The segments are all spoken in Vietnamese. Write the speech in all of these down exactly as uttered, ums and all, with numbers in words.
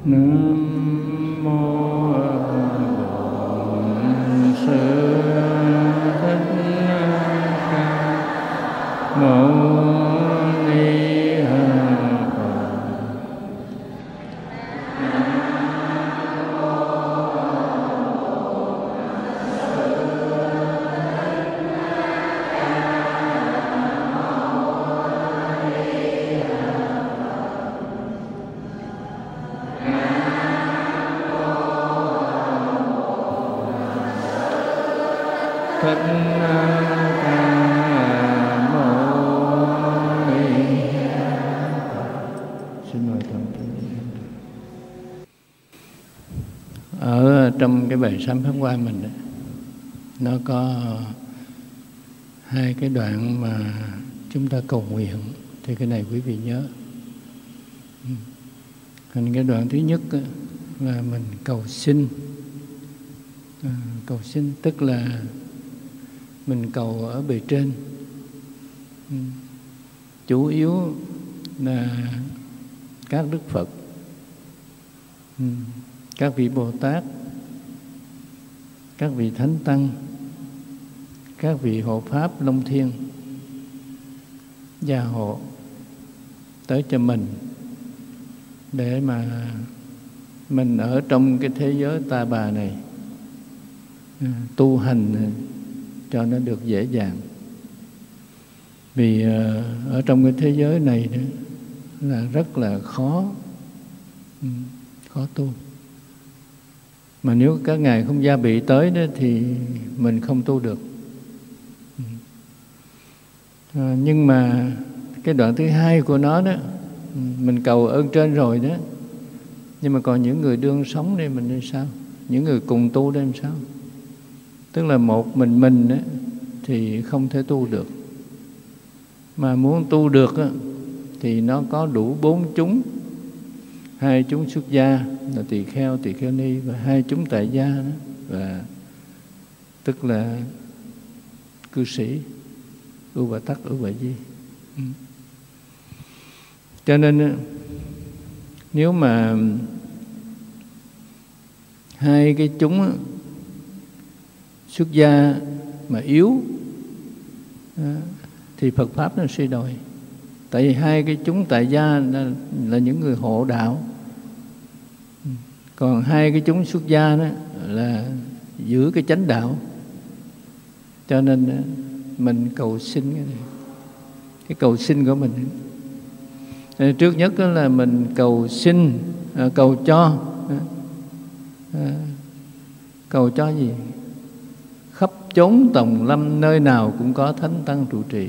Nam mô Bổn Sư Thích Ca Mâu Ni Phật. Thích Ca Mâu Ni Phật. Xin mời toàn thể. Ở trong cái bài sám pháp hoa mình đó, nó có hai cái đoạn mà chúng ta cầu nguyện, thì cái này quý vị nhớ. Thành cái đoạn thứ nhất là mình cầu xin. À, cầu xin tức là mình cầu ở bề trên. Ừ. Chủ yếu là các Đức Phật, ừ. các vị Bồ Tát, các vị Thánh Tăng, các vị hộ Pháp Long Thiên gia hộ tới cho mình, để mà mình ở trong cái thế giới ta bà này tu hành cho nó được dễ dàng. Vì ở trong cái thế giới này là rất là khó, khó tu. Mà nếu các ngài không gia bị tới đó thì mình không tu được. À, nhưng mà cái đoạn thứ hai của nó đó, mình cầu ơn trên rồi đó, nhưng mà còn những người đương sống đây mình thì sao? Những người cùng tu đây làm sao? Tức là một mình mình đó, thì không thể tu được. Mà muốn tu được đó, thì nó có đủ bốn chúng. Hai chúng xuất gia là tỳ kheo, tỳ kheo ni, và hai chúng tại gia đó, và tức là cư sĩ, ưu bà tắc, ưu bà di. Ừ. Cho nên nếu mà hai cái chúng xuất gia mà yếu thì Phật Pháp nó suy đồi. Tại vì hai cái chúng tại gia là, là những người hộ đạo. Còn hai cái chúng xuất gia đó là giữ cái chánh đạo. Cho nên mình cầu xin cái này. Cái cầu xin của mình, trước nhất đó là mình cầu xin, cầu cho. Cầu cho gì? Khắp chốn tòng lâm, nơi nào cũng có thánh tăng trụ trì.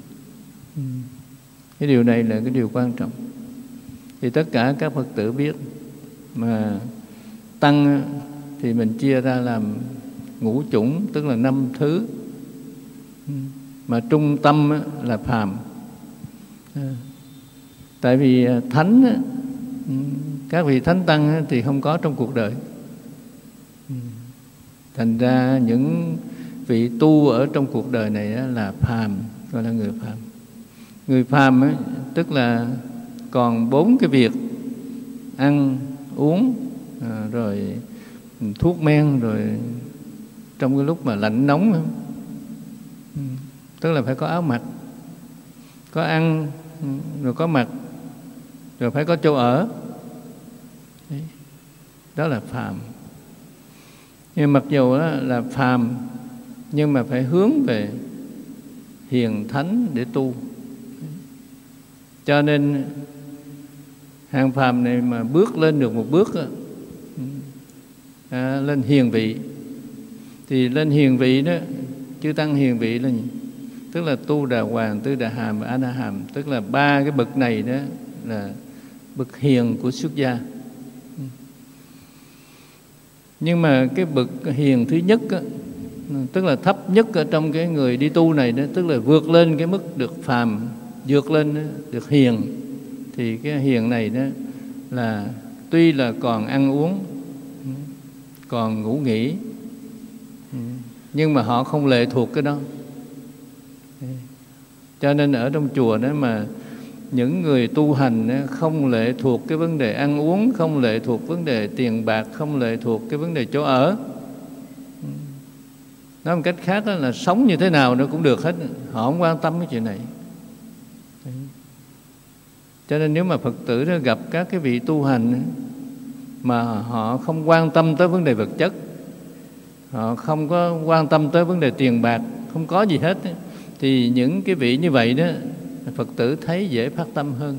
Cái điều này là cái điều quan trọng. Thì tất cả các Phật tử biết, mà tăng thì mình chia ra làm ngũ chủng, tức là năm thứ. Mà trung tâm là phàm. Tại vì thánh, các vị thánh tăng thì không có trong cuộc đời. Thành ra những vị tu ở trong cuộc đời này là phàm, gọi là người phàm. Người phàm ấy, tức là còn bốn cái việc: ăn, uống, rồi thuốc men, rồi trong cái lúc mà lạnh nóng, tức là phải có áo mặc, có ăn, rồi có mặc, rồi phải có chỗ ở. Đó là phàm. Nhưng mặc dù đó là phàm, nhưng mà phải hướng về hiền thánh để tu. Cho nên hàng phàm này mà bước lên được một bước, à, lên hiền vị, thì lên hiền vị đó, chư tăng hiền vị là gì? Tức là tu đà hoàng, tư đà hàm và a na hàm. Tức là ba cái bậc này đó là bậc hiền của xuất gia. Nhưng mà cái bậc hiền thứ nhất đó, tức là thấp nhất ở trong cái người đi tu này đó, tức là vượt lên cái mức được phàm, vượt lên đó, được hiền. Thì cái hiền này đó là tuy là còn ăn uống, còn ngủ nghỉ, nhưng mà họ không lệ thuộc cái đó. Cho nên ở trong chùa đó mà những người tu hành không lệ thuộc cái vấn đề ăn uống, không lệ thuộc vấn đề tiền bạc, không lệ thuộc cái vấn đề chỗ ở. Nói một cách khác là sống như thế nào nó cũng được hết, họ không quan tâm cái chuyện này. Cho nên nếu mà Phật tử đó gặp các cái vị tu hành mà họ không quan tâm tới vấn đề vật chất, họ không có quan tâm tới vấn đề tiền bạc, không có gì hết, thì những cái vị như vậy đó Phật tử thấy dễ phát tâm hơn.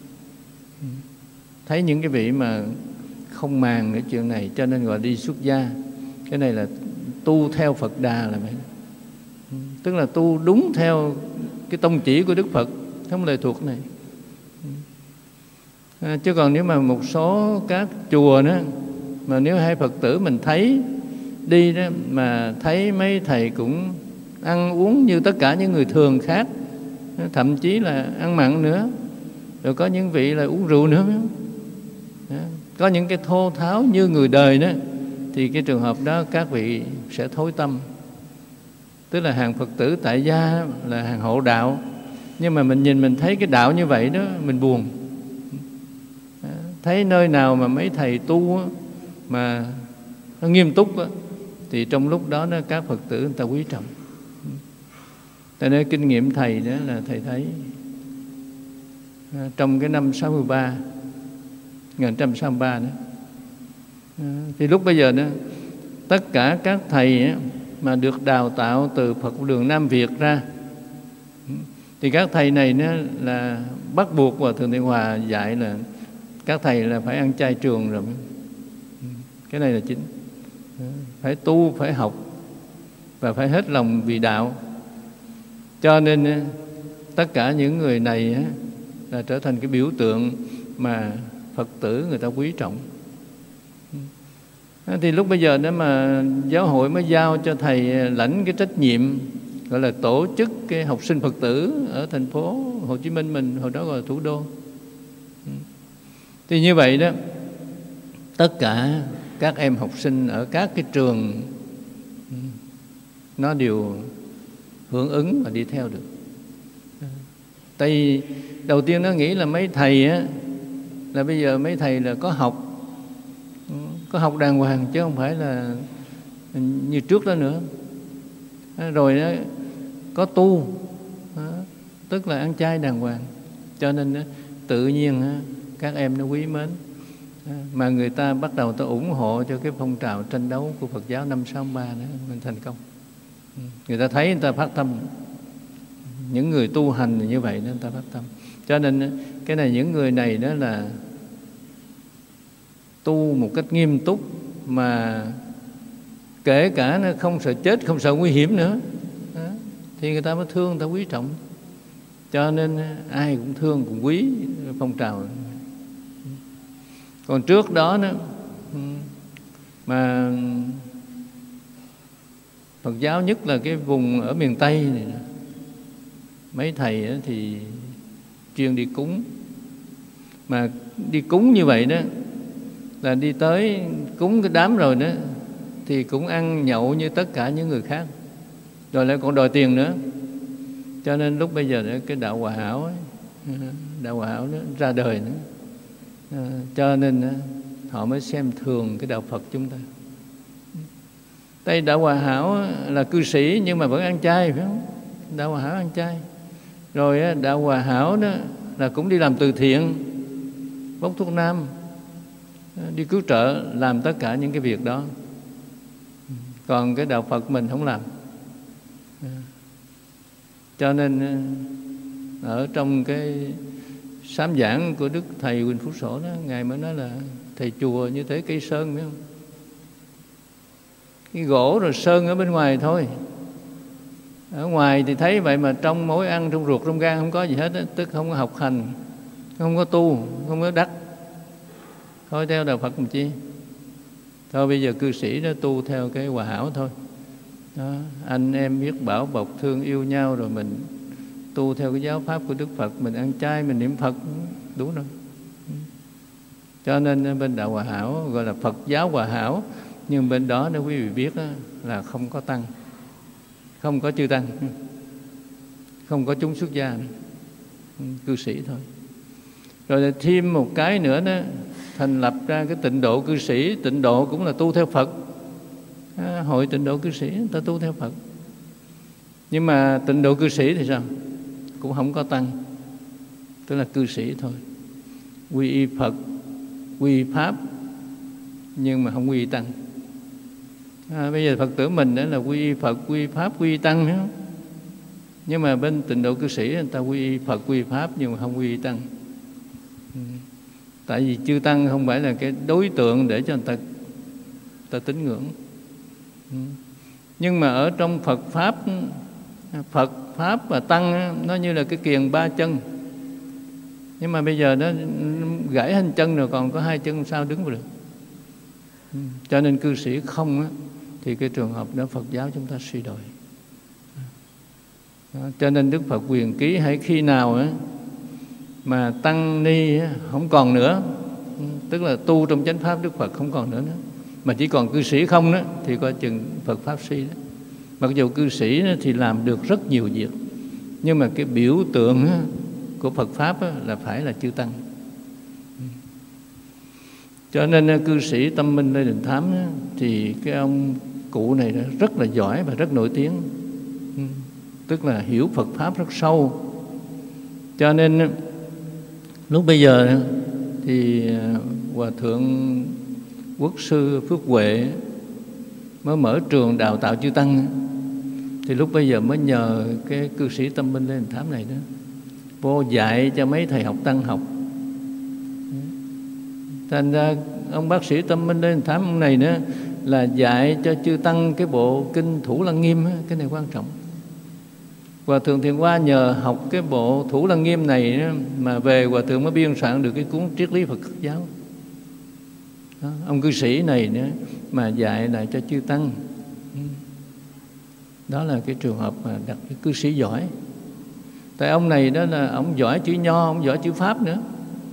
Thấy những cái vị mà không màng cái chuyện này, cho nên gọi đi xuất gia. Cái này là tu theo Phật Đà là vậy. Tức là tu đúng theo cái tông chỉ của Đức Phật, không lệ thuộc này. À, chứ còn nếu mà một số các chùa đó, mà nếu hai Phật tử mình thấy đi đó, mà thấy mấy thầy cũng ăn uống như tất cả những người thường khác, thậm chí là ăn mặn nữa, rồi có những vị là uống rượu nữa, đó. Có những cái thô tháo như người đời đó, thì cái trường hợp đó các vị sẽ thối tâm. Tức là hàng Phật tử tại gia là hàng hộ đạo, nhưng mà mình nhìn mình thấy cái đạo như vậy đó, mình buồn. Thấy nơi nào mà mấy thầy tu á, mà nó nghiêm túc á, thì trong lúc đó, đó các Phật tử người ta quý trọng. Tại nên kinh nghiệm thầy đó là thầy thấy trong cái năm sáu mươi ba, một nghìn chín trăm sáu mươi ba đó, thì lúc bây giờ đó tất cả các thầy á, mà được đào tạo từ Phật đường Nam Việt ra, thì các thầy này nó là bắt buộc Hòa Thượng Tịnh Hòa dạy là các thầy là phải ăn chay trường rồi. Cái này là chính. Phải tu, phải học và phải hết lòng vì đạo. Cho nên tất cả những người này là trở thành cái biểu tượng mà Phật tử người ta quý trọng. Thì lúc bây giờ đó mà giáo hội mới giao cho thầy lãnh cái trách nhiệm gọi là tổ chức cái học sinh Phật tử ở thành phố Hồ Chí Minh mình, hồi đó gọi là thủ đô. Thì như vậy đó, tất cả các em học sinh ở các cái trường nó đều hưởng ứng và đi theo được. Tại vì đầu tiên nó nghĩ là mấy thầy á, là bây giờ mấy thầy là có học, có học đàng hoàng chứ không phải là như trước đó nữa. Rồi đó, có tu, tức là ăn chay đàng hoàng. Cho nên đó, tự nhiên các em nó quý mến. Mà người ta bắt đầu ta ủng hộ cho cái phong trào tranh đấu của Phật giáo năm sáu ba đó mình thành công. Người ta thấy người ta phát tâm. Những người tu hành như vậy nên người ta phát tâm. Cho nên cái này những người này đó là tu một cách nghiêm túc, mà kể cả nó không sợ chết, không sợ nguy hiểm nữa đó, thì người ta mới thương, người ta quý trọng. Cho nên ai cũng thương, cũng quý phong trào. Còn trước đó đó mà Phật giáo, nhất là cái vùng ở miền Tây này, mấy thầy thì chuyên đi cúng. Mà đi cúng như vậy đó là đi tới cúng cái đám rồi đó thì cũng ăn nhậu như tất cả những người khác, rồi lại còn đòi tiền nữa. Cho nên lúc bây giờ đó, cái đạo Hòa Hảo ấy, đạo Hòa Hảo đó ra đời nữa. À, cho nên họ mới xem thường cái đạo Phật chúng ta. Đây đạo Hòa Hảo là cư sĩ nhưng mà vẫn ăn chay, phải không? Đạo Hòa Hảo ăn chay. Rồi đạo Hòa Hảo đó là cũng đi làm từ thiện, bốc thuốc nam, đi cứu trợ, làm tất cả những cái việc đó. Còn cái đạo Phật mình không làm. Cho nên ở trong cái sám giảng của Đức Thầy Huỳnh Phú Sổ đó, Ngài mới nói là thầy chùa như thế cây sơn, phải không? Cái gỗ rồi sơn ở bên ngoài thôi. Ở ngoài thì thấy vậy mà trong mối ăn, trong ruột, trong gan không có gì hết đó. Tức không có học hành, không có tu, không có đắc. Thôi theo đạo Phật làm chi? Thôi bây giờ cư sĩ đó tu theo cái Hòa Hảo thôi đó. Anh em biết bảo bọc, thương yêu nhau, rồi mình tu theo cái giáo pháp của Đức Phật, mình ăn chay, mình niệm Phật, đủ rồi. Cho nên bên đạo Hòa Hảo gọi là Phật giáo Hòa Hảo. Nhưng bên đó nếu quý vị biết đó, là không có tăng, không có chư tăng, không có chúng xuất gia nữa, cư sĩ thôi. Rồi thêm một cái nữa đó, thành lập ra cái tịnh độ cư sĩ. Tịnh độ cũng là tu theo Phật. À, hội tịnh độ cư sĩ người ta tu theo Phật. Nhưng mà tịnh độ cư sĩ thì sao? Cũng không có tăng, tức là cư sĩ thôi. Quy y Phật, quy y Pháp, nhưng mà không quy y tăng. À, bây giờ Phật tử mình đó là quy y Phật, quy y Pháp, quy y tăng nữa. Nhưng mà bên tịnh độ cư sĩ người ta quy y Phật, quy y Pháp, nhưng mà không quy y tăng. Ừ. Tại vì chư tăng không phải là cái đối tượng để cho người ta, người ta tín ngưỡng. Ừ. Nhưng mà ở trong Phật Pháp, Phật, Pháp và Tăng nó như là cái kiềng ba chân. Nhưng mà bây giờ nó gãy hình chân rồi, còn có hai chân sao đứng được. Ừ. Cho nên cư sĩ không á, thì cái trường hợp đó Phật giáo chúng ta suy đồi. Đó, cho nên Đức Phật quyền ký hãy khi nào á, mà tăng ni á, không còn nữa, tức là tu trong chánh pháp Đức Phật không còn nữa, nữa mà chỉ còn cư sĩ không đó, thì coi chừng Phật pháp suy đó. Mặc dù cư sĩ đó thì làm được rất nhiều việc, nhưng mà cái biểu tượng á, của Phật pháp á, là phải là chư tăng. Cho nên cư sĩ Tâm Minh Lê Đình Thám á, thì cái ông cụ này rất là giỏi và rất nổi tiếng, tức là hiểu Phật pháp rất sâu. Cho nên lúc bây giờ thì Hòa Thượng Quốc sư Phước Huệ mới mở trường đào tạo chư tăng, thì lúc bây giờ mới nhờ cái cư sĩ Tâm Minh Lê Đình Thám này đó vô dạy cho mấy thầy học tăng học. Thành ra ông bác sĩ Tâm Minh Lê Đình Thám ông này nữa là dạy cho chư tăng cái bộ kinh Thủ Lăng Nghiêm, cái này quan trọng. Hòa Thượng Thiện Hoa nhờ học cái bộ Thủ Lăng Nghiêm này mà về Hòa Thượng mới biên soạn được cái cuốn Triết lý Phật giáo. Đó, ông cư sĩ này nữa mà dạy lại cho chư tăng. Đó là cái trường hợp mà đặt cái cư sĩ giỏi. Tại ông này đó là ông giỏi chữ Nho, ông giỏi chữ Pháp nữa.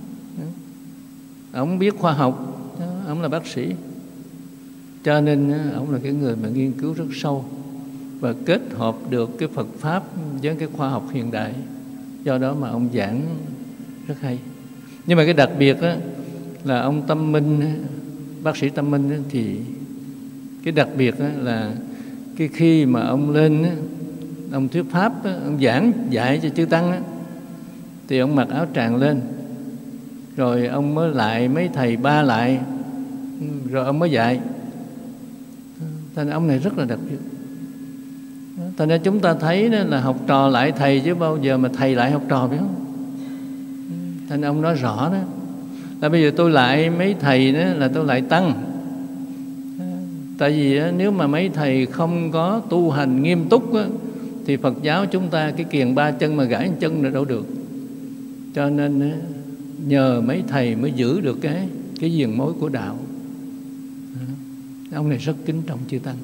Ông biết khoa học, ông là bác sĩ. Cho nên ông là cái người mà nghiên cứu rất sâu và kết hợp được cái Phật Pháp với cái khoa học hiện đại. Do đó mà ông giảng rất hay. Nhưng mà cái đặc biệt đó là ông Tâm Minh, bác sĩ Tâm Minh đó, thì cái đặc biệt đó là cái khi mà ông lên đó, ông thuyết Pháp đó, ông giảng dạy cho chư tăng đó, thì ông mặc áo tràng lên, rồi ông mới lại mấy thầy ba lại, rồi ông mới dạy. Thành ra ông này rất là đặc biệt. Thành ra chúng ta thấy đó là học trò lại thầy chứ bao giờ mà thầy lại học trò, biết không? Thành ra ông nói rõ đó là bây giờ tôi lại mấy thầy đó là tôi lại tăng. Tại vì đó, nếu mà mấy thầy không có tu hành nghiêm túc đó, thì Phật giáo chúng ta cái kiềng ba chân mà gãy chân là đâu được. Cho nên đó, nhờ mấy thầy mới giữ được cái cái viền mối của đạo. Ông này rất kính trọng chư tăng.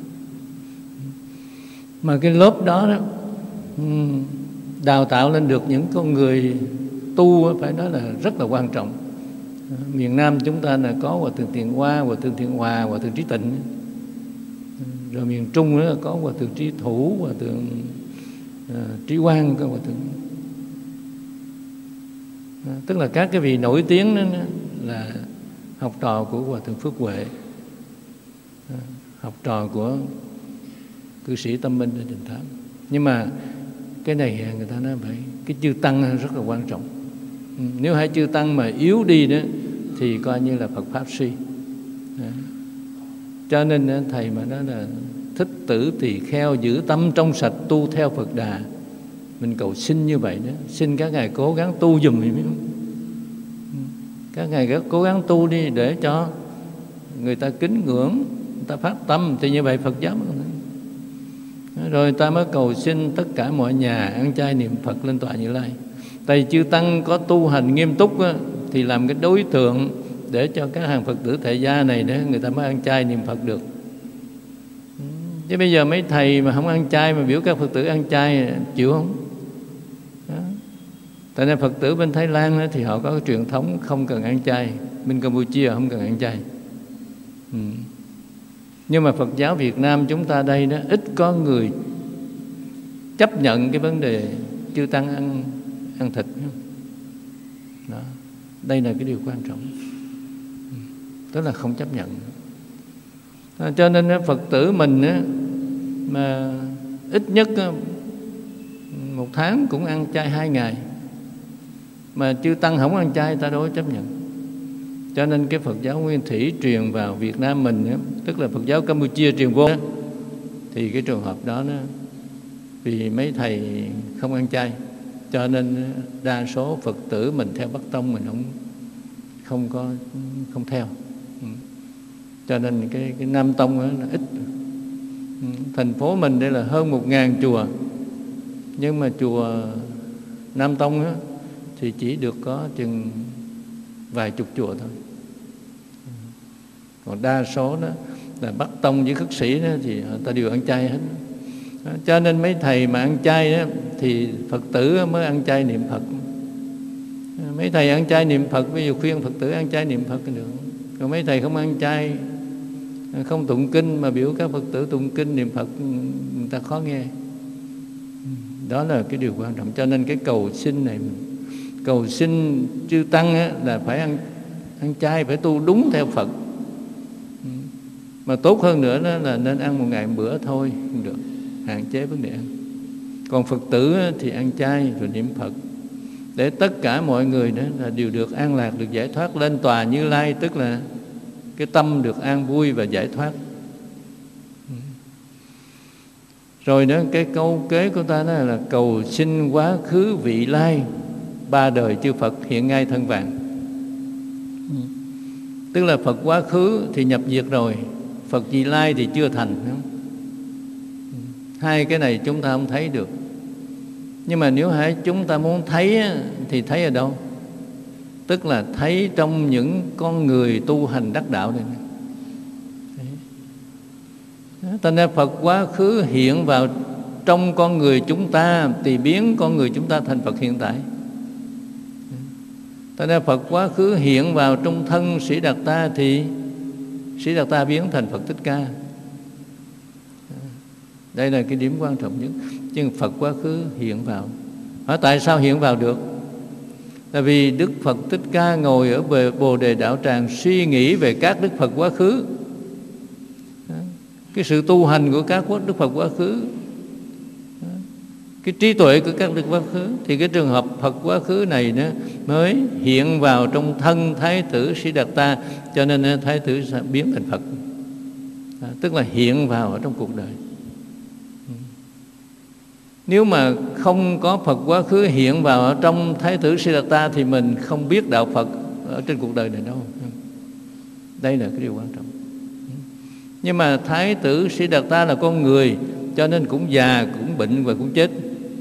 Mà cái lớp đó, đó đào tạo lên được những con người tu phải nói là rất là quan trọng. Miền Nam chúng ta là có Hòa Thượng Thiện Hoa, Hòa Thượng Thiện Hòa, Hòa Thượng Trí Tịnh. Rồi miền Trung nữa có Hòa Thượng Trí Thủ, Hòa Thượng uh, Trí Quang, có Hòa Thượng. À, tức là các cái vị nổi tiếng đó, đó là học trò của Hòa Thượng Phước Huệ, à, học trò của cư sĩ Tâm Minh Lê Đình Thám. Nhưng mà cái này người ta nói vậy, cái chư tăng rất là quan trọng. Ừ, nếu hai chư tăng mà yếu đi đó thì coi như là Phật pháp suy. À, cho nên thầy mà nói là thích tử tỳ kheo giữ tâm trong sạch tu theo Phật Đà, mình cầu xin như vậy đó, xin các ngài cố gắng tu dùm thì biết không? Các ngài rất cố gắng tu đi để cho người ta kính ngưỡng, người ta phát tâm, thì như vậy Phật giáo mới. Rồi ta mới cầu xin tất cả mọi nhà ăn chay niệm Phật lên tọa Như Lai. Tại chư tăng có tu hành nghiêm túc á, thì làm cái đối tượng để cho các hàng Phật tử tại gia này để người ta mới ăn chay niệm Phật được. Chứ bây giờ mấy thầy mà không ăn chay mà biểu các Phật tử ăn chay chịu không? Đó. Tại nên Phật tử bên Thái Lan đó, thì họ có cái truyền thống không cần ăn chay. Bên Campuchia không cần ăn chay. Ừ. Nhưng mà Phật giáo Việt Nam chúng ta đây đó ít có người chấp nhận cái vấn đề chư tăng ăn ăn thịt. Đó. Đây là cái điều quan trọng, tức là không chấp nhận. À, cho nên Phật tử mình á, mà ít nhất một tháng cũng ăn chay hai ngày, mà chư tăng không ăn chay ta đâu có chấp nhận. Cho nên cái Phật giáo Nguyên Thủy truyền vào Việt Nam mình á, tức là Phật giáo Campuchia truyền vô á, thì cái trường hợp đó nó vì mấy thầy không ăn chay, cho nên đa số Phật tử mình theo Bắc Tông mình không không có không theo. Cho nên cái cái Nam Tông đó là ít. Thành phố mình đây là hơn một ngàn chùa, nhưng mà chùa Nam Tông đó, thì chỉ được có chừng vài chục chùa thôi. Còn đa số đó là Bắc Tông với khất sĩ đó, thì người ta đều ăn chay hết. Cho nên mấy thầy mà ăn chay đó, thì Phật tử mới ăn chay niệm Phật. Mấy thầy ăn chay niệm Phật, ví dụ khuyên Phật tử ăn chay niệm Phật thì được. Còn mấy thầy không ăn chay, không tụng kinh mà biểu các Phật tử tụng kinh niệm Phật, người ta khó nghe. Đó là cái điều quan trọng. Cho nên cái cầu xin này, cầu xin chư tăng á, là phải ăn ăn chay, phải tu đúng theo Phật. Mà tốt hơn nữa đó là nên ăn một ngày một bữa thôi không được, hạn chế vấn đề ăn. Còn Phật tử á, thì ăn chay rồi niệm Phật, để tất cả mọi người đó là đều được an lạc, được giải thoát lên tòa Như Lai, tức là cái tâm được an vui và giải thoát. Rồi đó, cái câu kế của ta đó là cầu xin quá khứ vị lai, ba đời chư Phật hiện ngay thân vàng. Tức là Phật quá khứ thì nhập diệt rồi, Phật vị lai thì chưa thành. Hai cái này chúng ta không thấy được. Nhưng mà nếu hãy chúng ta muốn thấy thì thấy ở đâu? Tức là thấy trong những con người tu hành đắc đạo này. Thành ra Phật quá khứ hiện vào trong con người chúng ta thì biến con người chúng ta thành Phật hiện tại. Thành ra Phật quá khứ hiện vào trong thân Sĩ Đạt Ta thì Sĩ Đạt Ta biến thành Phật Thích Ca. Đây là cái điểm quan trọng nhất. Chứ Phật quá khứ hiện vào. Hỏi tại sao hiện vào được? Tại vì Đức Phật Thích Ca ngồi ở Bồ Đề Đạo Tràng suy nghĩ về các Đức Phật quá khứ, cái sự tu hành của các Đức Phật quá khứ, cái trí tuệ của các Đức quá khứ, thì cái trường hợp Phật quá khứ này nó mới hiện vào trong thân Thái tử Sĩ Đạt Ta. Cho nên Thái tử sẽ biến thành Phật, à, tức là hiện vào ở trong cuộc đời. Nếu mà không có Phật quá khứ hiện vào ở trong Thái tử Sĩ Đạt Ta thì mình không biết đạo Phật ở trên cuộc đời này đâu. Đây là cái điều quan trọng. Nhưng mà Thái tử Sĩ Đạt Ta là con người, cho nên cũng già, cũng bệnh và cũng chết.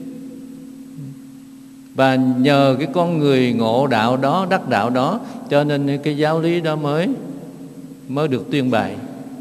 Và nhờ cái con người ngộ đạo đó, đắc đạo đó, cho nên cái giáo lý đó mới mới được tuyên bày.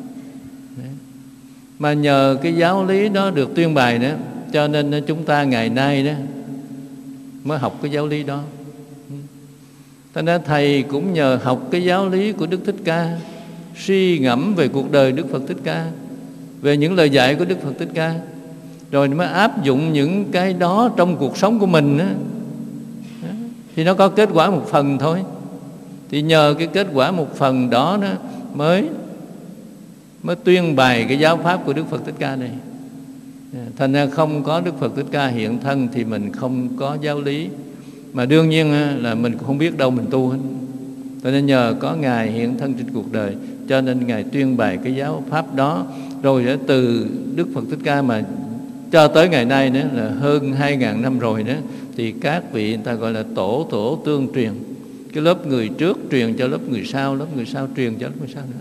Mà nhờ cái giáo lý đó được tuyên bày đó, cho nên chúng ta ngày nay đó mới học cái giáo lý đó. Thành ra thầy cũng nhờ học cái giáo lý của Đức Thích Ca, suy ngẫm về cuộc đời Đức Phật Thích Ca, về những lời dạy của Đức Phật Thích Ca, rồi mới áp dụng những cái đó trong cuộc sống của mình đó, thì nó có kết quả một phần thôi. Thì nhờ cái kết quả một phần đó, đó mới mới tuyên bày cái giáo pháp của Đức Phật Thích Ca này. Thành ra không có Đức Phật Thích Ca hiện thân thì mình không có giáo lý. Mà đương nhiên là mình cũng không biết đâu mình tu hết. Cho nên nhờ có Ngài hiện thân trên cuộc đời, cho nên Ngài tuyên bày cái giáo pháp đó. Rồi đó, từ Đức Phật Thích Ca mà cho tới ngày nay nữa là hơn hai ngàn năm rồi đó, thì các vị người ta gọi là tổ tổ tương truyền. Cái lớp người trước truyền cho lớp người sau, lớp người sau truyền cho lớp người sau nữa.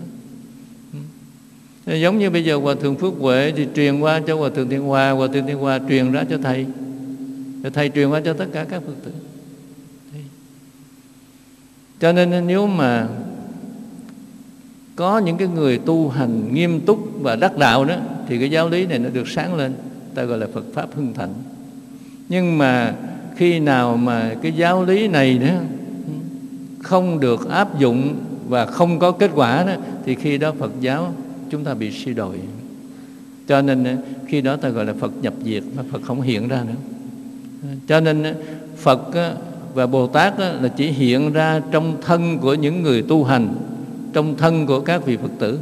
Giống như bây giờ Hòa Thượng Phước Huệ thì truyền qua cho Hòa Thượng Thiên Hòa, Hòa Thượng Thiên Hòa truyền ra cho thầy, rồi thầy truyền qua cho tất cả các Phật tử. Cho nên nếu mà có những cái người tu hành nghiêm túc và đắc đạo đó, thì cái giáo lý này nó được sáng lên, ta gọi là Phật Pháp hưng thịnh. Nhưng mà khi nào mà cái giáo lý này đó không được áp dụng và không có kết quả đó, thì khi đó Phật giáo chúng ta bị suy đồi. Cho nên khi đó ta gọi là Phật nhập diệt, mà Phật không hiện ra nữa. Cho nên Phật và Bồ Tát á, là chỉ hiện ra trong thân của những người tu hành, trong thân của các vị Phật tử.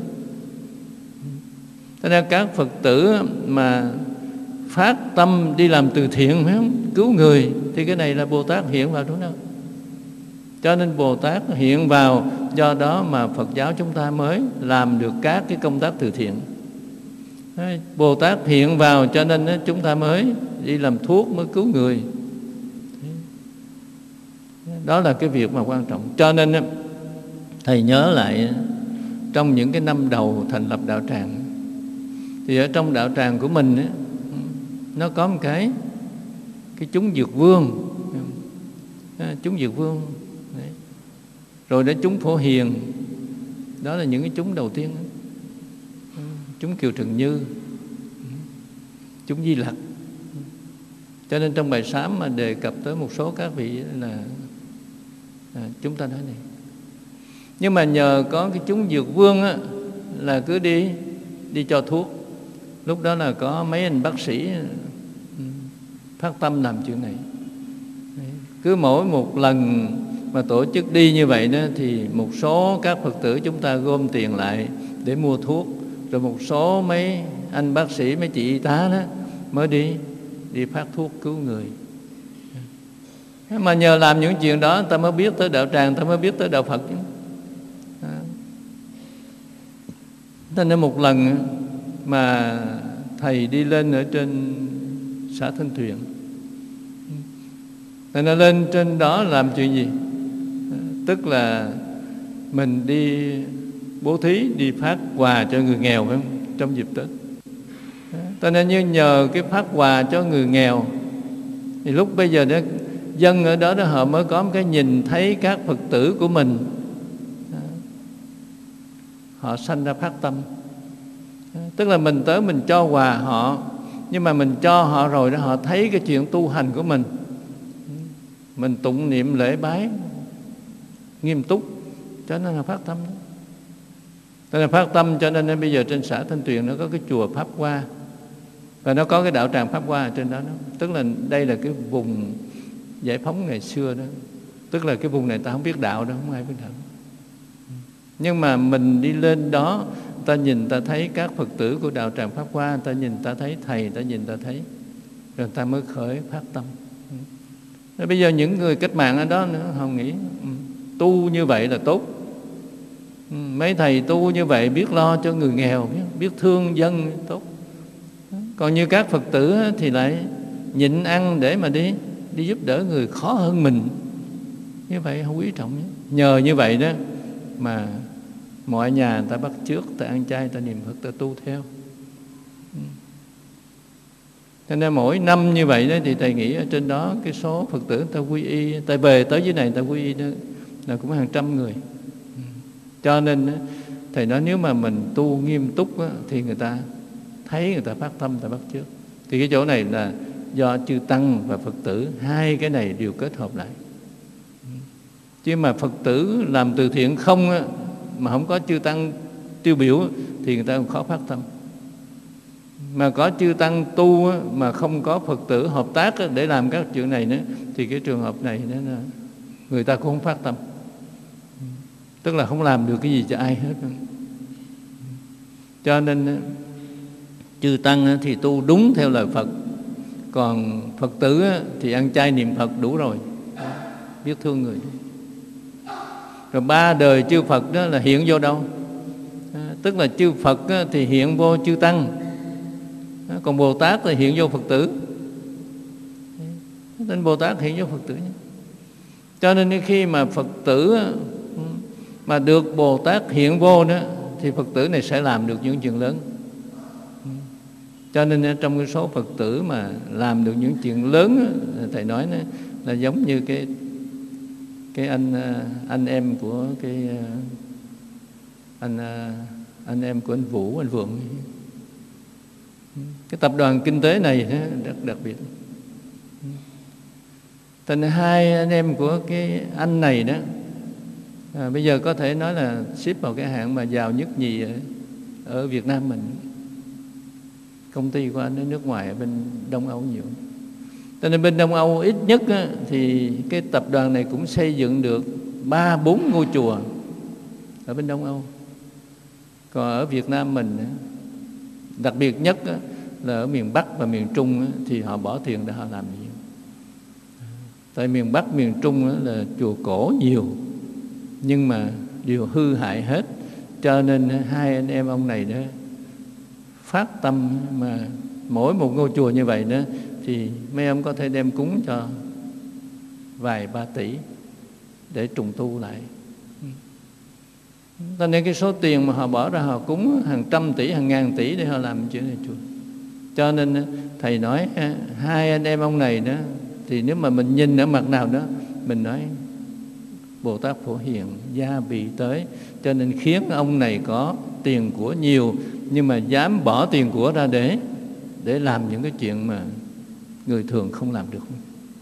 Thế nên các Phật tử mà phát tâm đi làm từ thiện, phải không? Cứu người, thì cái này là Bồ Tát hiện vào chỗ nào. Cho nên Bồ Tát hiện vào, do đó mà Phật giáo chúng ta mới làm được các cái công tác từ thiện. Bồ Tát hiện vào cho nên chúng ta mới đi làm thuốc, mới cứu người. Đó là cái việc mà quan trọng. Cho nên thầy nhớ lại trong những cái năm đầu thành lập đạo tràng, thì ở trong đạo tràng của mình ấy, nó có một cái cái chúng dược vương, chúng dược vương đấy. Rồi đến chúng Phổ Hiền, đó là những cái chúng đầu tiên. Chúng Kiều Trần Như, chúng Di Lặc. Cho nên trong bài sám mà đề cập tới một số các vị là à, chúng ta nói này. Nhưng mà nhờ có cái chúng dược vương á, là cứ đi đi cho thuốc. Lúc đó là có mấy anh bác sĩ phát tâm làm chuyện này. Cứ mỗi một lần mà tổ chức đi như vậy đó, thì một số các Phật tử chúng ta gom tiền lại để mua thuốc. Rồi một số mấy anh bác sĩ, mấy chị y tá đó mới đi đi phát thuốc cứu người. Mà nhờ làm những chuyện đó, ta mới biết tới đạo tràng, ta mới biết tới đạo Phật. Thế nên một lần mà thầy đi lên ở trên xã Thanh Tuyền, thầy nó lên trên đó làm chuyện gì? Tức là mình đi bố thí, đi phát quà cho người nghèo, phải không? Trong dịp Tết. Cho nên như nhờ cái phát quà cho người nghèo, thì lúc bây giờ đó, dân ở đó, đó họ mới có một cái nhìn thấy các Phật tử của mình, họ sanh ra phát tâm. Tức là mình tới mình cho quà họ, nhưng mà mình cho họ rồi đó, họ thấy cái chuyện tu hành của mình, mình tụng niệm lễ bái nghiêm túc, cho nên là phát tâm đó. Cho nên phát tâm, cho nên bây giờ trên xã Thanh Tuyền nó có cái chùa Pháp Hoa, và nó có cái đạo tràng Pháp Hoa ở trên đó, đó. Tức là đây là cái vùng giải phóng ngày xưa đó. Tức là cái vùng này ta không biết đạo đâu, không ai biết đạo. Nhưng mà mình đi lên đó, ta nhìn ta thấy các Phật tử của đạo tràng Pháp Hoa, ta nhìn ta thấy thầy, ta nhìn ta thấy, rồi ta mới khởi phát tâm. Rồi bây giờ những người cách mạng ở đó nữa, họ nghĩ tu như vậy là tốt. Mấy thầy tu như vậy biết lo cho người nghèo, biết, biết thương dân tốt. Còn như các Phật tử thì lại nhịn ăn để mà đi đi giúp đỡ người khó hơn mình. Như vậy không quý trọng nhé. Nhờ như vậy đó mà mọi nhà người ta bắt chước, ta ăn chay, ta niệm Phật, ta tu theo. Cho nên mỗi năm như vậy đó, thì thầy nghĩ ở trên đó cái số Phật tử ta quy y, ta về tới dưới này ta quy y đó là cũng hàng trăm người. Cho nên thầy nói nếu mà mình tu nghiêm túc đó, thì người ta thấy, người ta phát tâm, người ta bắt chước. Thì cái chỗ này là do chư Tăng và Phật tử, hai cái này đều kết hợp lại. Chứ mà Phật tử làm từ thiện không á, mà không có chư Tăng tiêu biểu thì người ta cũng khó phát tâm. Mà có chư Tăng tu á, mà không có Phật tử hợp tác á, để làm các chuyện này nữa, thì cái trường hợp này đó là người ta cũng không phát tâm. Tức là không làm được cái gì cho ai hết. Cho nên chư Tăng thì tu đúng theo lời Phật, còn Phật tử thì ăn chay niệm Phật đủ rồi, biết thương người. Rồi ba đời chư Phật đó là hiện vô đâu? Tức là chư Phật thì hiện vô chư Tăng, còn Bồ Tát thì hiện vô Phật tử. Nên Bồ Tát hiện vô Phật tử. Cho nên khi mà Phật tử mà được Bồ Tát hiện vô đó, thì Phật tử này sẽ làm được những chuyện lớn. Cho nên trong cái số Phật tử mà làm được những chuyện lớn, thầy nói đó, là giống như cái cái anh anh em của cái anh anh em của anh Vũ, anh Vượng. Cái tập đoàn kinh tế này rất đặc biệt. Thành hai anh em của cái anh này đó, à, bây giờ có thể nói là xếp vào cái hạng mà giàu nhất nhì ở, ở Việt Nam mình. Công ty của anh ở nước ngoài, ở bên Đông Âu nhiều. Cho nên bên Đông Âu ít nhất á, thì cái tập đoàn này cũng xây dựng được ba bốn ngôi chùa ở bên Đông Âu. Còn ở Việt Nam mình á, đặc biệt nhất á, là ở miền Bắc và miền Trung á, thì họ bỏ tiền để họ làm nhiều. Tại miền Bắc, miền Trung á, là chùa cổ nhiều, nhưng mà đều hư hại hết. Cho nên hai anh em ông này đó phát tâm mà mỗi một ngôi chùa như vậy đó, thì mấy ông có thể đem cúng cho vài ba tỷ để trùng tu lại. Cho nên cái số tiền mà họ bỏ ra họ cúng hàng trăm tỷ, hàng ngàn tỷ để họ làm chuyện này chùa. Cho nên thầy nói hai anh em ông này đó, thì nếu mà mình nhìn ở mặt nào đó, mình nói Bồ Tát Phổ Hiền gia bị tới, cho nên khiến ông này có tiền của nhiều, nhưng mà dám bỏ tiền của ra để để làm những cái chuyện mà người thường không làm được.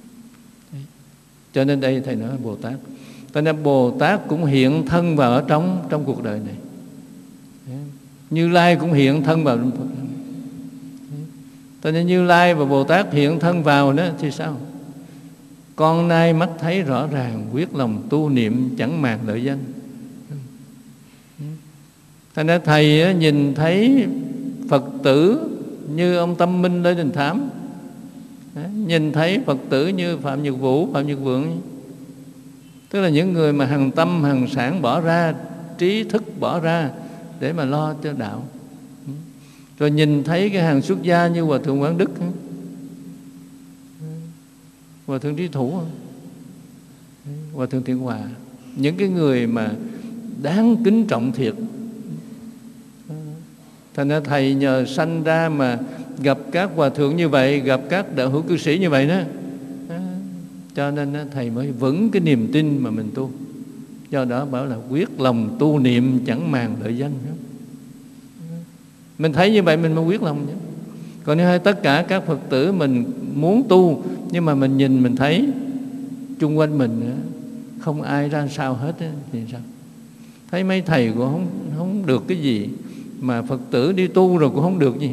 Cho nên đây thầy nói Bồ Tát. Cho nên Bồ Tát cũng hiện thân vào ở trong trong cuộc đời này. Như Lai cũng hiện thân vào. Cho nên Như Lai và Bồ Tát hiện thân vào đó thì sao? Con nay mắt thấy rõ ràng, quyết lòng tu niệm chẳng màng lợi danh. Thành ra thầy nhìn thấy Phật tử như ông Tâm Minh Lê Đình Thám, nhìn thấy Phật tử như Phạm Nhật Vũ, Phạm Nhật Vượng, tức là những người mà hằng tâm hằng sản bỏ ra, trí thức bỏ ra để mà lo cho đạo. Rồi nhìn thấy cái hàng xuất gia như Hòa Thượng Quảng Đức, Hòa Thượng Trí Thủ, Hòa Thượng Thiện Hòa, những cái người mà đáng kính trọng thiệt. Thành ra thầy nhờ sanh ra mà gặp các hòa thượng như vậy, gặp các đạo hữu cư sĩ như vậy đó, cho nên thầy mới vững cái niềm tin mà mình tu. Do đó bảo là quyết lòng tu niệm chẳng màng lợi danh. Mình thấy như vậy mình mới quyết lòng. Còn nếu tất cả các Phật tử mình muốn tu, nhưng mà mình nhìn mình thấy chung quanh mình không ai ra sao hết thì sao? Thấy mấy thầy cũng không, không được cái gì, mà Phật tử đi tu rồi cũng không được gì.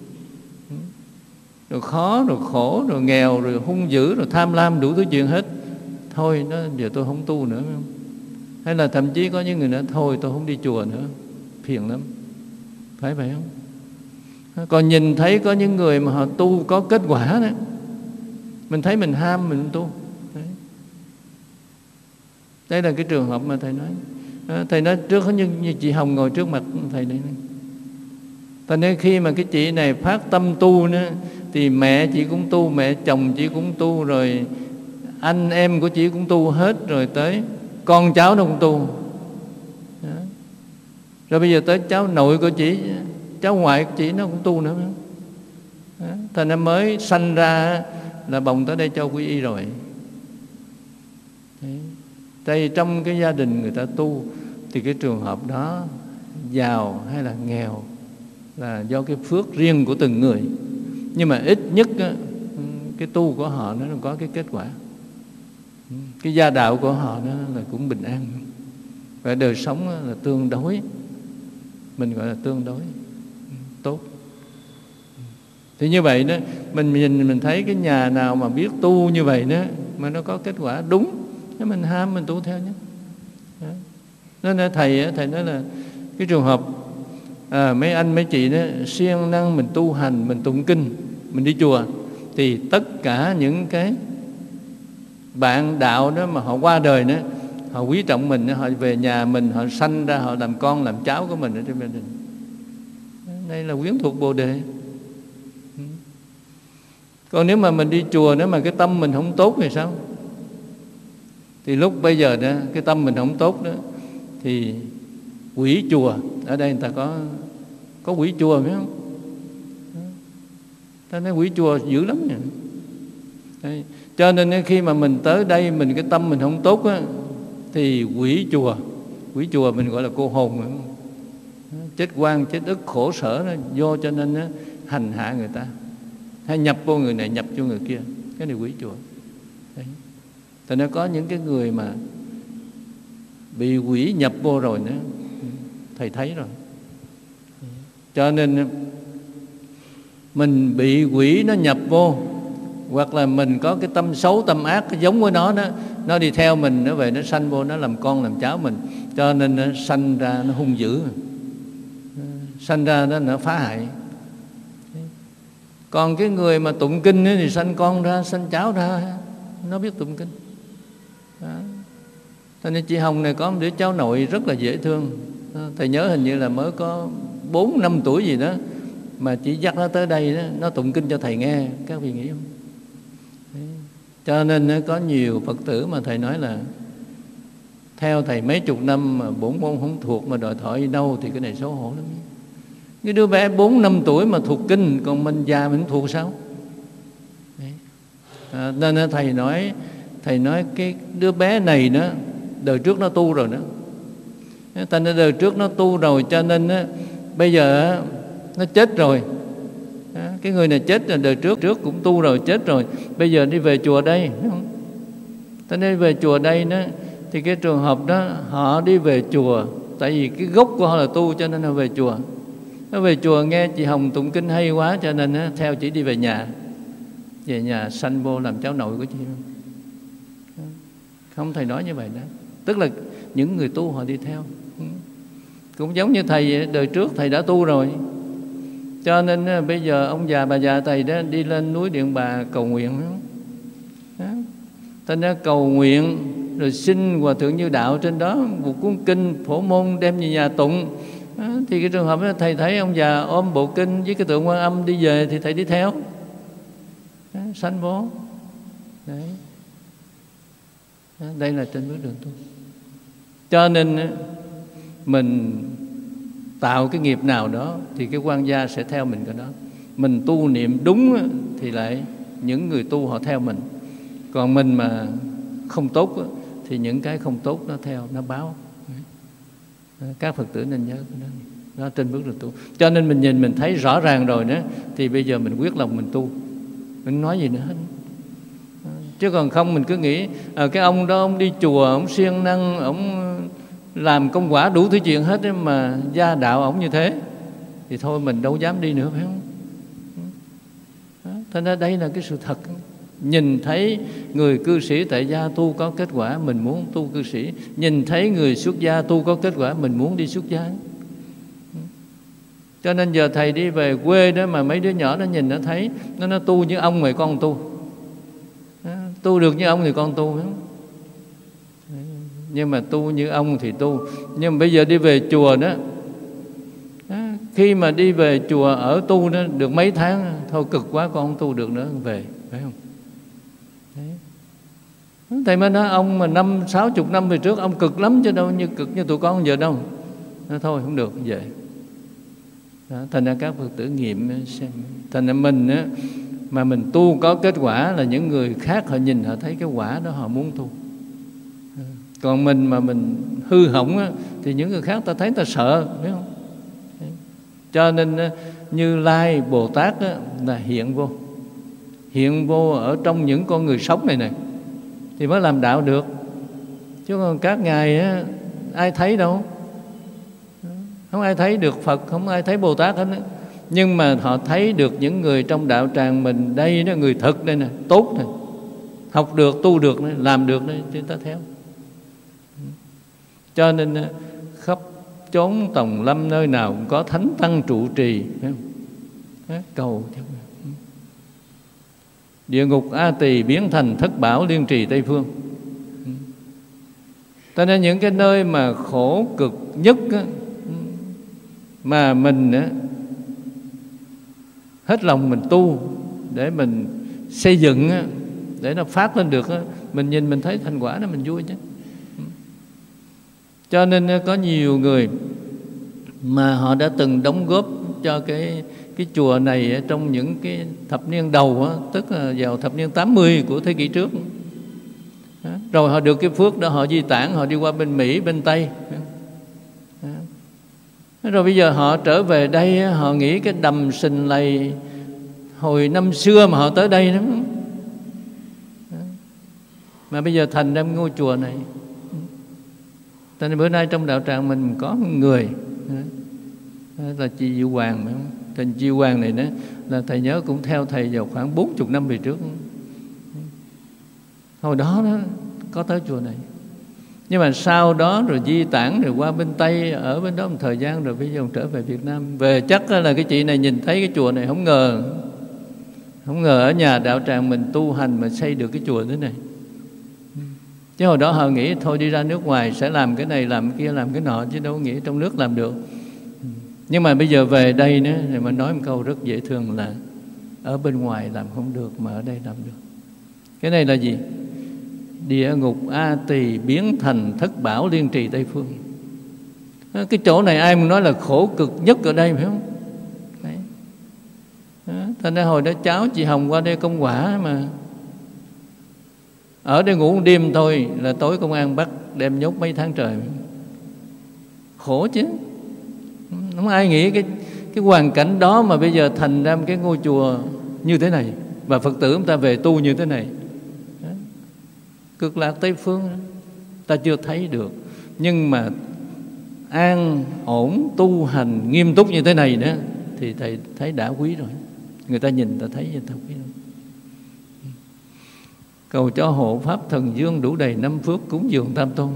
Rồi khó, rồi khổ, rồi nghèo, rồi hung dữ, rồi tham lam, đủ thứ chuyện hết. Thôi, nó giờ tôi không tu nữa. Hay là thậm chí có những người nói thôi tôi không đi chùa nữa, phiền lắm. Phải vậy không? Còn nhìn thấy có những người mà họ tu có kết quả đó, mình thấy mình ham mình tu. Đấy, Đây là cái trường hợp mà thầy nói. Thầy nói trước như, như chị Hồng ngồi trước mặt thầy đây. Cho nên khi mà cái chị này phát tâm tu nữa, thì mẹ chị cũng tu, mẹ chồng chị cũng tu, rồi anh em của chị cũng tu hết, rồi tới con cháu nó cũng tu. Đó. Rồi bây giờ tới cháu nội của chị, cháu ngoại của chị nó cũng tu nữa. Đó. Thành em mới sanh ra là bồng tới đây cho quy y rồi. Đấy. Tại trong cái gia đình người ta tu thì cái trường hợp đó giàu hay là nghèo là do cái phước riêng của từng người, nhưng mà ít nhất cái tu của họ nó có cái kết quả, cái gia đạo của họ nó là cũng bình an, và đời sống là tương đối, mình gọi là tương đối tốt. Thì như vậy đó, mình nhìn mình thấy cái nhà nào mà biết tu như vậy đó mà nó có kết quả đúng, nếu mình ham mình tu theo nhé. Đó. Nên thầy thầy nói là cái trường hợp à, mấy anh mấy chị đó siêng năng mình tu hành, mình tụng kinh, mình đi chùa, thì tất cả những cái bạn đạo đó mà họ qua đời đó, họ quý trọng mình, họ về nhà mình, họ sanh ra, họ làm con làm cháu của mình ở trong gia đình. Đây là quyến thuộc Bồ Đề. Còn nếu mà mình đi chùa, nếu mà cái tâm mình không tốt thì sao? Thì lúc bây giờ đó, cái tâm mình không tốt đó, thì quỷ chùa, ở đây người ta có có quỷ chùa phải không? Ta nói quỷ chùa dữ lắm nhỉ. Đấy. Cho nên khi mà mình tới đây, mình cái tâm mình không tốt á, thì quỷ chùa, quỷ chùa mình gọi là cô hồn, chết oan, chết ức, khổ sở đó, vô cho nên đó, hành hạ người ta, hay nhập vô người này, nhập vô người kia, cái này quỷ chùa. Đấy. Thì nó có những cái người mà bị quỷ nhập vô rồi nữa, thầy thấy rồi. Cho nên mình bị quỷ nó nhập vô hoặc là mình có cái tâm xấu tâm ác giống với nó đó, nó đi theo mình, nó về nó sanh vô, nó làm con làm cháu mình, cho nên nó sanh ra nó hung dữ, sanh ra đó nó phá hại. Còn cái người mà tụng kinh thì sanh con ra, sanh cháu ra, nó biết tụng kinh đó. Cho nên chị Hồng này có một đứa cháu nội rất là dễ thương. Thầy nhớ hình như là mới có bốn năm tuổi gì đó, mà chỉ dắt nó tới đây đó, nó tụng kinh cho thầy nghe. Các vị nghĩ không? Đấy. Cho nên có nhiều Phật tử mà thầy nói là theo thầy mấy chục năm mà bổn môn không thuộc mà đòi thọ đi đâu, thì cái này xấu hổ lắm. Cái đứa bé bốn năm tuổi mà thuộc kinh, còn mình già mình thuộc sao? Đấy. À, nên thầy nói thầy nói cái đứa bé này đó đời trước nó tu rồi đó. Thành ra đời trước nó tu rồi, cho nên á, bây giờ nó chết rồi. Cái người này chết rồi, đời trước trước cũng tu rồi, chết rồi. Bây giờ đi về chùa đây, đúng không? Cho nên về chùa đây đó, thì cái trường hợp đó họ đi về chùa, tại vì cái gốc của họ là tu, cho nên họ về chùa. Nó về chùa nghe chị Hồng tụng kinh hay quá, cho nên á, theo chỉ đi về nhà. Về nhà sanh vô làm cháu nội của chị. Không, thầy nói như vậy đó. Tức là những người tu họ đi theo. Cũng giống như thầy đời trước thầy đã tu rồi, cho nên bây giờ ông già bà già thầy đó đi lên núi Điện Bà cầu nguyện đó. Thành ra cầu nguyện rồi xin Hòa Thượng Như Đạo trên đó một cuốn kinh Phổ Môn đem về nhà tụng đó. Thì cái trường hợp đó thầy thấy ông già ôm bộ kinh với cái tượng Quan Âm đi về, thì thầy đi theo đó, sanh vô. Đấy. Đó, đây là trên bước đường tu. Cho nên mình tạo cái nghiệp nào đó thì cái quan gia sẽ theo mình cái đó. Mình tu niệm đúng thì lại những người tu họ theo mình. Còn mình mà không tốt thì những cái không tốt nó theo, nó báo. Các Phật tử nên nhớ cái đó. Đó trên bước đường tu. Cho nên mình nhìn mình thấy rõ ràng rồi đó, thì bây giờ mình quyết lòng mình tu, mình nói gì nữa hết. Chứ còn không mình cứ nghĩ à, cái ông đó ông đi chùa, ông siêng năng, ông làm công quả đủ thứ chuyện hết, mà gia đạo ổng như thế thì thôi mình đâu dám đi nữa, phải không? Đó, thế nên đây là cái sự thật. Nhìn thấy người cư sĩ tại gia tu có kết quả, mình muốn tu cư sĩ. Nhìn thấy người xuất gia tu có kết quả, mình muốn đi xuất gia. Cho nên giờ thầy đi về quê đó, mà mấy đứa nhỏ nó nhìn nó thấy nó nó tu như ông mày con tu. Đó, tu được như ông thì con tu, phải không? Nhưng mà tu như ông thì tu. Nhưng mà bây giờ đi về chùa đó, đó khi mà đi về chùa ở tu đó được mấy tháng, thôi cực quá con không tu được nữa, về, phải không? Đấy. Thầy mới nói ông mà năm sáu chục năm về trước ông cực lắm, chứ đâu như cực như tụi con giờ đâu. Nói, thôi không được, về. Đó, thành ra các Phật tử nghiệm xem. Thành ra mình á, mà mình tu có kết quả là những người khác họ nhìn họ thấy cái quả đó họ muốn tu. Còn mình mà mình hư hỏng á, thì những người khác ta thấy ta sợ, phải không? Cho nên Như Lai Bồ Tát á, là hiện vô, hiện vô ở trong những con người sống này này thì mới làm đạo được. Chứ còn các ngài á, ai thấy đâu, không ai thấy được Phật, không ai thấy Bồ Tát hết á. Nhưng mà họ thấy được những người trong đạo tràng mình đây đó, người thật đây nè, tốt nè, học được, tu được, làm được đây, chúng ta theo. Cho nên khắp chốn tòng lâm nơi nào cũng có thánh tăng trụ trì, phải không? Đó, cầu theo. Địa ngục A Tỳ biến thành thất bảo liên trì Tây Phương. Cho nên những cái nơi mà khổ cực nhất á, mà mình á, hết lòng mình tu để mình xây dựng á, để nó phát lên được á, mình nhìn mình thấy thành quả đó mình vui chứ. Cho nên có nhiều người mà họ đã từng đóng góp cho cái cái chùa này trong những cái thập niên đầu á, tức là vào thập niên tám mươi của thế kỷ trước. Đó. Rồi họ được cái phước đó, họ di tản, họ đi qua bên Mỹ, bên Tây. Đó. Rồi bây giờ họ trở về đây, họ nghĩ cái đầm sình lầy hồi năm xưa mà họ tới đây đó. Đó. Mà bây giờ thành ra ngôi chùa này. Cho nên bữa nay trong đạo tràng mình có một người đó, là chị Diệu Hoàng. Tình Diệu Hoàng này đó là thầy nhớ cũng theo thầy vào khoảng bốn mươi năm về trước. Hồi đó nó có tới chùa này. Nhưng mà sau đó rồi di tản rồi qua bên Tây, ở bên đó một thời gian rồi bây giờ trở về Việt Nam. Về chắc là cái chị này nhìn thấy cái chùa này không ngờ, không ngờ ở nhà đạo tràng mình tu hành mà xây được cái chùa thế này. Chứ hồi đó họ nghĩ thôi đi ra nước ngoài sẽ làm cái này, làm cái kia, làm cái nọ, chứ đâu nghĩ trong nước làm được. Nhưng mà bây giờ về đây nữa, thì mà nói một câu rất dễ thương là ở bên ngoài làm không được mà ở đây làm được. Cái này là gì? Địa ngục A Tỳ biến thành thất bảo liên trì Tây Phương. Cái chỗ này ai muốn nói là khổ cực nhất ở đây phải không? Đấy. Thành ra hồi đó cháu chị Hồng qua đây công quả mà ở đây ngủ một đêm thôi là tối công an bắt đem nhốt mấy tháng trời. Khổ chứ. Không ai nghĩ cái cái hoàn cảnh đó mà bây giờ thành ra một cái ngôi chùa như thế này và Phật tử chúng ta về tu như thế này. Đó. Cực lạc Tây Phương ta chưa thấy được, nhưng mà an ổn tu hành nghiêm túc như thế này nữa thì thầy thấy đã quý rồi. Người ta nhìn ta thấy người ta quý rồi. Cầu cho hộ pháp thần dương đủ đầy năm phước cúng dường Tam Tôn.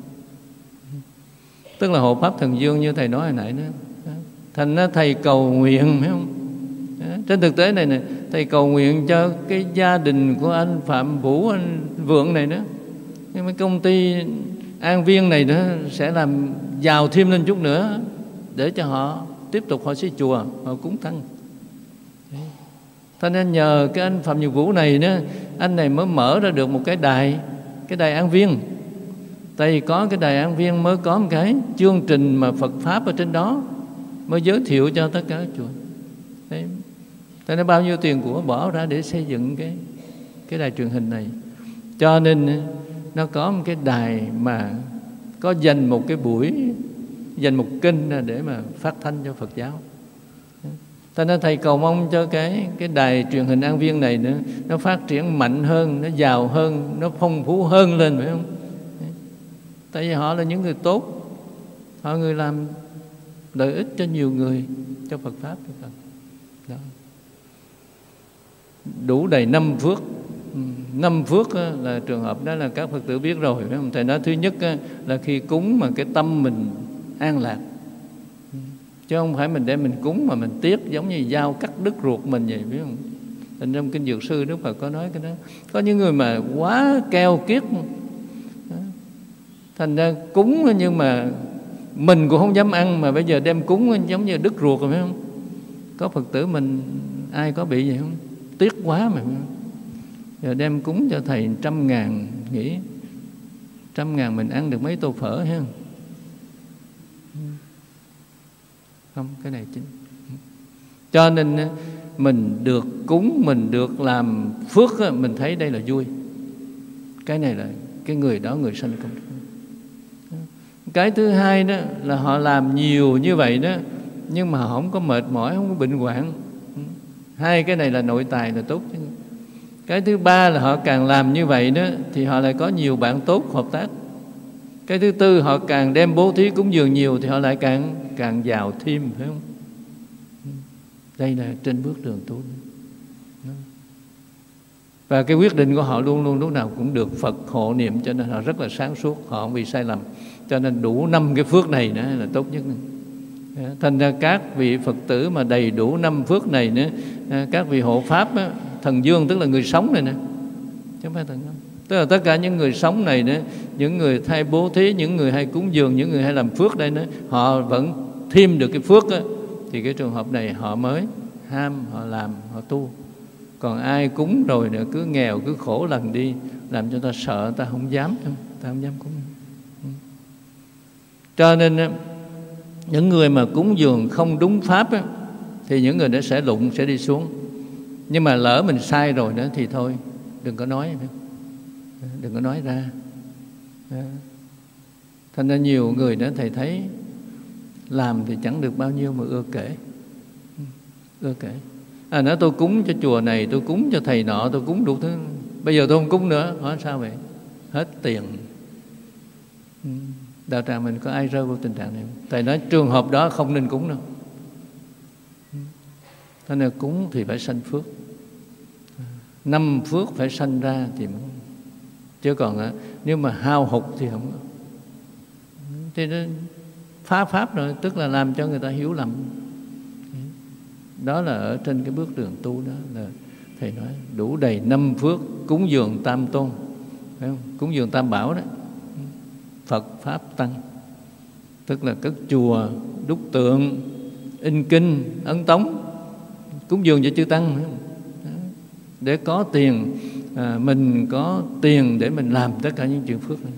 Tức là hộ pháp thần dương như thầy nói hồi nãy đó. Thành ra thầy cầu nguyện phải không? Trên thực tế này nè, thầy cầu nguyện cho cái gia đình của anh Phạm Vũ, anh Vượng này đó, cái công ty An Viên này nữa sẽ làm giàu thêm lên chút nữa để cho họ tiếp tục họ xây chùa, họ cúng tăng. Cho nên nhờ cái anh Phạm Nhật Vũ này nữa, anh này mới mở ra được một cái đài, cái đài An Viên. Tại vì có cái đài An Viên mới có một cái chương trình mà Phật Pháp ở trên đó, mới giới thiệu cho tất cả các chùa. Đấy. Cho nên bao nhiêu tiền của bỏ ra để xây dựng cái cái đài truyền hình này. Cho nên nó có một cái đài mà có dành một cái buổi, dành một kênh để mà phát thanh cho Phật giáo. Cho nên thầy cầu mong cho cái cái đài truyền hình An Viên này nữa, nó phát triển mạnh hơn, nó giàu hơn, nó phong phú hơn lên, phải không? Tại vì họ là những người tốt, họ người làm lợi ích cho nhiều người, cho Phật Pháp. Đó. Đủ đầy năm phước. Năm phước là trường hợp đó là các Phật tử biết rồi, phải không? Thầy nói thứ nhất là khi cúng mà cái tâm mình an lạc, chứ không phải mình đem mình cúng mà mình tiếc, giống như dao cắt đứt ruột mình vậy, biết không? Thành trong Kinh Dược Sư Đức Phật có nói cái đó. Có những người mà quá keo kiết, thành ra cúng nhưng mà mình cũng không dám ăn, mà bây giờ đem cúng giống như đứt ruột rồi, phải không? Có Phật tử mình ai có bị vậy không? Tiếc quá mà. Giờ đem cúng cho thầy trăm ngàn, nghĩ trăm ngàn mình ăn được mấy tô phở ha? Không, cái này chính. Cho nên mình được cúng, mình được làm phước, mình thấy đây là vui. Cái này là cái người đó, người sanh công. Cái thứ hai đó là họ làm nhiều như vậy đó, nhưng mà họ không có mệt mỏi, không có bệnh hoạn. Hai cái này là nội tài là tốt. Cái thứ ba là họ càng làm như vậy đó thì họ lại có nhiều bạn tốt hợp tác. Cái thứ tư, họ càng đem bố thí cúng dường nhiều thì họ lại càng càng giàu thêm, phải không? Đây là trên bước đường tu. Và cái quyết định của họ luôn luôn lúc nào cũng được Phật hộ niệm, cho nên họ rất là sáng suốt, họ không bị sai lầm. Cho nên đủ năm cái phước này nữa là tốt nhất. Thành ra các vị Phật tử mà đầy đủ năm phước này nữa, các vị hộ pháp á, thần dương tức là người sống này nè, chứ không phải thần dương. Tức là tất cả những người sống này nữa, những người hay bố thí, những người hay cúng dường, những người hay làm phước đây nữa, họ vẫn thêm được cái phước á, thì cái trường hợp này họ mới ham, họ làm, họ tu. Còn ai cúng rồi nữa cứ nghèo, cứ khổ lần đi, làm cho ta sợ, ta không dám, ta không dám cúng. Cho nên những người mà cúng dường không đúng pháp á, thì những người đó sẽ lụng, sẽ đi xuống. Nhưng mà lỡ mình sai rồi nữa thì thôi, đừng có nói, đừng có nói ra. Thành ra nhiều người đó thầy thấy làm thì chẳng được bao nhiêu mà ưa kể, ưa kể. À, nói tôi cúng cho chùa này, tôi cúng cho thầy nọ, tôi cúng đủ thứ. Bây giờ tôi không cúng nữa, hỏi sao vậy? Hết tiền. Đạo tràng mình có ai rơi vào tình trạng này không? Thầy nói trường hợp đó không nên cúng đâu. Thế nên cúng thì phải sanh phước. Năm phước phải sanh ra thì Chứ còn nếu mà hao hụt thì không. Thì nó phá pháp rồi, tức là làm cho người ta hiểu lầm. Đó là ở trên cái bước đường tu đó là thầy nói đủ đầy năm phước cúng dường tam tôn, phải không? Cúng dường tam bảo đó, Phật Pháp Tăng, tức là cất chùa, đúc tượng, in kinh, ấn tống, cúng dường cho chư Tăng, phải không? Để có tiền, à, mình có tiền để mình làm tất cả những chuyện phước này.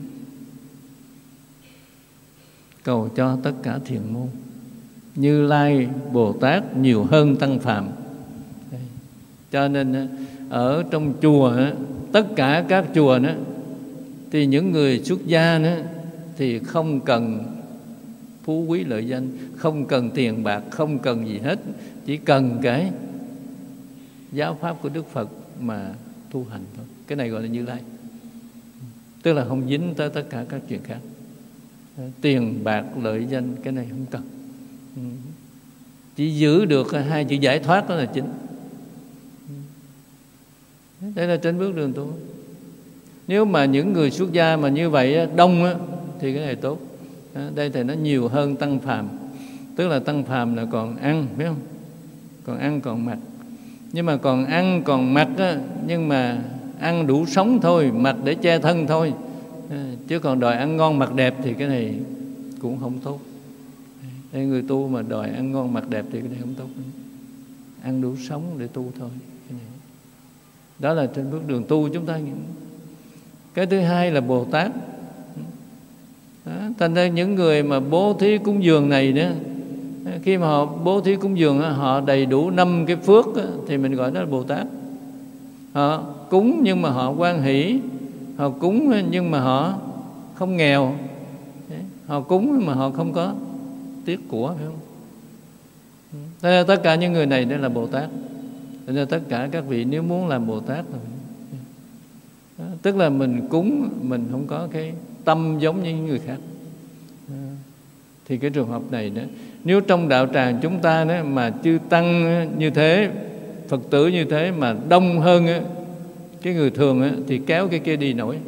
Cầu cho tất cả thiền môn Như Lai Bồ Tát nhiều hơn tăng phàm. Cho nên ở trong chùa, tất cả các chùa đó, thì những người xuất gia đó, thì không cần phú quý lợi danh, không cần tiền bạc, không cần gì hết, chỉ cần cái giáo pháp của Đức Phật mà tu hành thôi. Cái này gọi là Như Lai, tức là không dính tới tất cả các chuyện khác. Tiền bạc lợi danh cái này không cần, chỉ giữ được hai chữ giải thoát đó là chính. Đây là trên bước đường tu. Nếu mà những người xuất gia mà như vậy đông á, thì cái này tốt. Đây thì nó nhiều hơn tăng phàm, tức là tăng phàm là còn ăn, phải không? Còn ăn còn mặc. Nhưng mà còn ăn còn mặc á, nhưng mà ăn đủ sống thôi, mặc để che thân thôi, chứ còn đòi ăn ngon mặc đẹp thì cái này cũng không tốt. Đây, người tu mà đòi ăn ngon mặc đẹp thì cái này không tốt. Ăn đủ sống để tu thôi. Cái này. Đó là trên bước đường tu chúng ta. Cái thứ hai là Bồ Tát. Đó, thành ra những người mà bố thí cúng dường này đó, khi mà họ bố thí cúng dường họ đầy đủ năm cái phước thì mình gọi đó là Bồ Tát. Họ cúng nhưng mà họ hoan hỷ, họ cúng nhưng mà họ không nghèo, họ cúng mà họ không có tiếc của, phải không? Thế là tất cả những người này đây là Bồ Tát. Thế nên tất cả các vị nếu muốn làm Bồ Tát rồi, tức là mình cúng, mình không có cái tâm giống như những người khác, thì cái trường hợp này đó, nếu trong đạo tràng chúng ta đó mà chư tăng như thế, Phật tử như thế mà đông hơn á, cái người thường á, thì kéo cái kia đi nổi.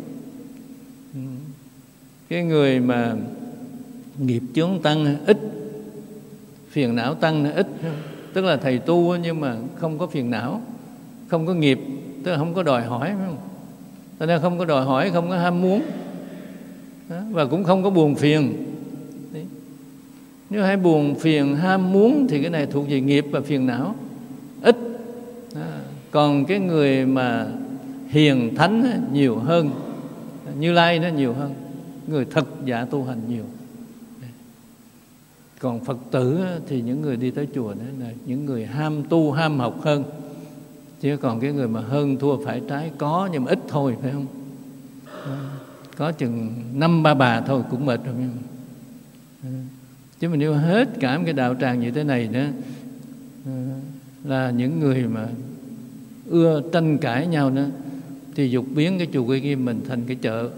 Cái người mà nghiệp chướng tăng ít, phiền não tăng ít, tức là thầy tu nhưng mà không có phiền não, không có nghiệp, tức là không có đòi hỏi, phải không? Cho nên không có đòi hỏi, không có ham muốn, đó, và cũng không có buồn phiền. Đấy. Nếu hay buồn phiền ham muốn thì cái này thuộc về nghiệp và phiền não ít. Đó. Còn cái người mà hiền thánh nhiều hơn, Như Lai nó nhiều hơn, người thật dạ tu hành nhiều. Còn Phật tử thì những người đi tới chùa đó là những người ham tu ham học hơn. Chứ còn cái người mà hơn thua phải trái có, nhưng mà ít thôi, phải không? Có chừng năm ba bà thôi cũng mệt rồi, phải không? Chứ mà nếu hết cả một cái đạo tràng như thế này nữa, là những người mà ưa tranh cãi nhau nữa, thì dục biến cái chùa Uy Nghiêm mình thành cái chợ,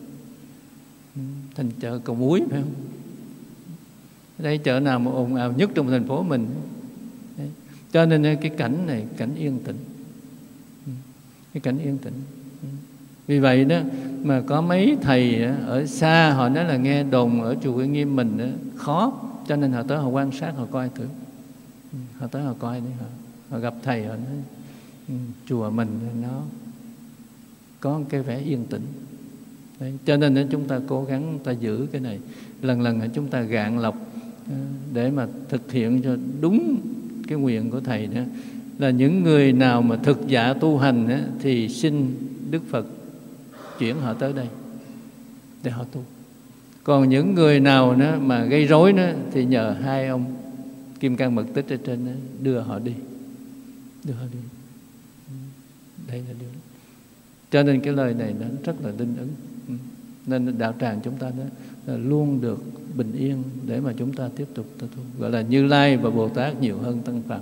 thành chợ cầu muối, phải không? Đây chợ nào mà ồn ào nhất trong thành phố mình. Đấy. Cho nên cái cảnh này cảnh yên tĩnh, cái cảnh yên tĩnh. Vì vậy đó mà có mấy thầy ở xa họ nói là nghe đồn ở chùa Uy Nghiêm mình đó, khó, cho nên họ tới họ quan sát, họ coi thử. Họ tới họ coi đi, họ, họ gặp thầy họ nói chùa mình nó có cái vẻ yên tĩnh. Đấy. Cho nên chúng ta cố gắng ta giữ cái này, lần lần chúng ta gạn lọc để mà thực hiện cho đúng cái nguyện của thầy đó, là những người nào mà thực dạ tu hành đó, thì xin Đức Phật chuyển họ tới đây để họ tu. Còn những người nào đó mà gây rối đó, thì nhờ hai ông Kim Cang Mật Tích ở trên đó, đưa họ đi, đưa họ đi. Đây là điều đó. Cho nên cái lời này nó rất là linh ứng. Nên đạo tràng chúng ta đó là luôn được bình yên để mà chúng ta tiếp tục tu, gọi là Như Lai và Bồ Tát nhiều hơn tăng phàm.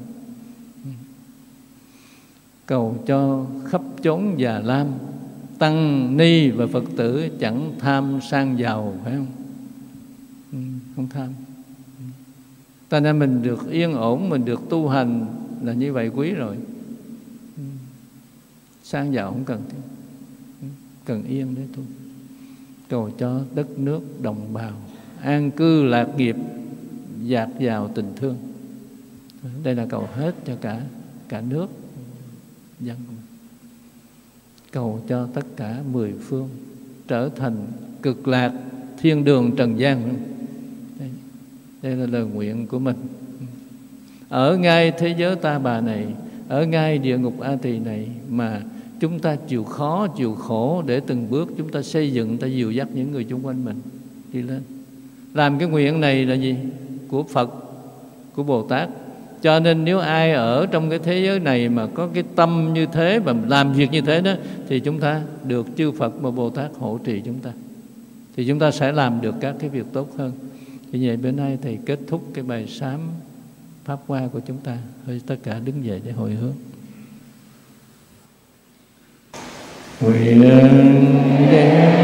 Cầu cho khắp chốn già lam, tăng ni và Phật tử chẳng tham sang giàu, phải không? Không tham. Ta nên mình được yên ổn, mình được tu hành là như vậy quý rồi. Sang giàu không cần thiết. cần yên để tu. Cầu cho đất nước đồng bào an cư lạc nghiệp, dạt dào tình thương. Đây là cầu hết cho cả cả nước dân. Cầu cho tất cả mười phương trở thành cực lạc thiên đường trần gian. Đây, đây là lời nguyện của mình. Ở ngay thế giới ta bà này, ở ngay địa ngục A Tỳ này mà chúng ta chịu khó, chịu khổ để từng bước chúng ta xây dựng, ta dìu dắt những người chung quanh mình đi lên. Làm cái nguyện này là gì? Của Phật, của Bồ Tát. Cho nên nếu ai ở trong cái thế giới này mà có cái tâm như thế và làm việc như thế đó, thì chúng ta được chư Phật và Bồ Tát hỗ trì chúng ta, thì chúng ta sẽ làm được các cái việc tốt hơn. Thì vậy bữa nay Thầy kết thúc cái bài sám Pháp Hoa của chúng ta. Thôi tất cả đứng dậy để hồi hướng. Nguyện